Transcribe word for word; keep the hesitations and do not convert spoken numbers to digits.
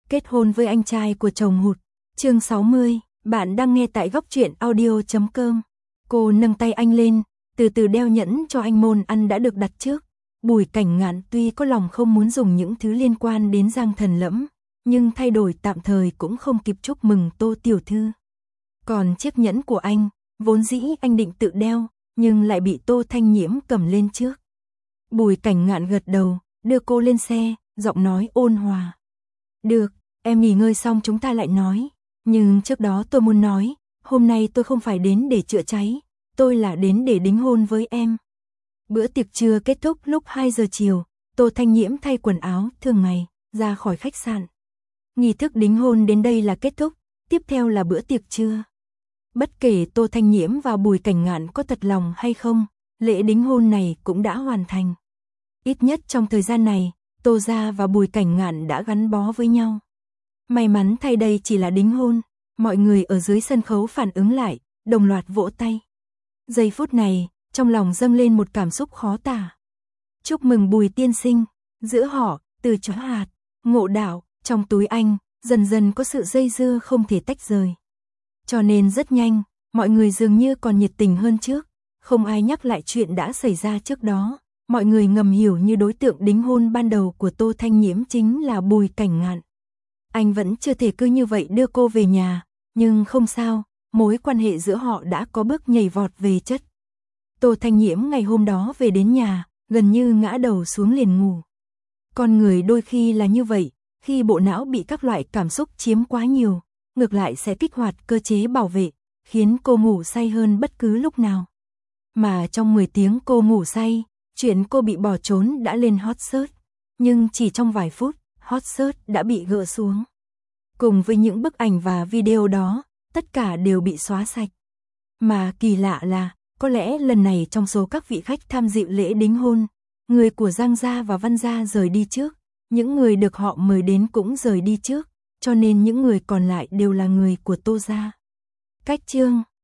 Kết hôn với anh trai của chồng hụt. Chương sáu mươi, bạn đang nghe tại góc truyện audio chấm com. Cô nâng tay anh lên, từ từ đeo nhẫn cho anh. Môn ăn đã được đặt trước. Bùi Cảnh Ngạn tuy có lòng không muốn dùng những thứ liên quan đến Giang Thần Lẫm, nhưng thay đổi tạm thời cũng không kịp chúc mừng Tô tiểu thư. Còn chiếc nhẫn của anh, vốn dĩ anh định tự đeo, nhưng lại bị Tô Thanh Nhiễm cầm lên trước. Bùi Cảnh Ngạn gật đầu, đưa cô lên xe, giọng nói ôn hòa. Được, em nghỉ ngơi xong chúng ta lại nói. Nhưng trước đó tôi muốn nói, hôm nay tôi không phải đến để chữa cháy, tôi là đến để đính hôn với em. Bữa tiệc trưa kết thúc lúc hai giờ chiều, Tô Thanh Nhiễm thay quần áo thường ngày, ra khỏi khách sạn. Nghi thức đính hôn đến đây là kết thúc, tiếp theo là bữa tiệc trưa. Bất kể Tô Thanh Nhiễm và Bùi Cảnh Ngạn có thật lòng hay không, lễ đính hôn này cũng đã hoàn thành. Ít nhất trong thời gian này, Tô gia và Bùi Cảnh Ngạn đã gắn bó với nhau. May mắn thay đây chỉ là đính hôn, mọi người ở dưới sân khấu phản ứng lại, đồng loạt vỗ tay. Giây phút này, trong lòng dâng lên một cảm xúc khó tả. Chúc mừng Bùi tiên sinh, giữa họ, từ chó hạt, Ngộ Đạo, trong túi anh, dần dần có sự dây dưa không thể tách rời. Cho nên rất nhanh, mọi người dường như còn nhiệt tình hơn trước, không ai nhắc lại chuyện đã xảy ra trước đó. Mọi người ngầm hiểu như đối tượng đính hôn ban đầu của Tô Thanh Nhiễm chính là Bùi Cảnh Ngạn. Anh vẫn chưa thể cứ như vậy đưa cô về nhà, nhưng không sao, mối quan hệ giữa họ đã có bước nhảy vọt về chất. Tô Thanh Nhiễm ngày hôm đó về đến nhà, gần như ngã đầu xuống liền ngủ. Con người đôi khi là như vậy, khi bộ não bị các loại cảm xúc chiếm quá nhiều, ngược lại sẽ kích hoạt cơ chế bảo vệ, khiến cô ngủ say hơn bất cứ lúc nào. Mà trong mười tiếng cô ngủ say, chuyện cô bị bỏ trốn đã lên hot search, nhưng chỉ trong vài phút, hot search đã bị gỡ xuống. Cùng với những bức ảnh và video đó, tất cả đều bị xóa sạch. Mà kỳ lạ là, có lẽ lần này trong số các vị khách tham dự lễ đính hôn, người của Giang gia và Văn gia rời đi trước, những người được họ mời đến cũng rời đi trước, cho nên những người còn lại đều là người của Tô gia. Cách chương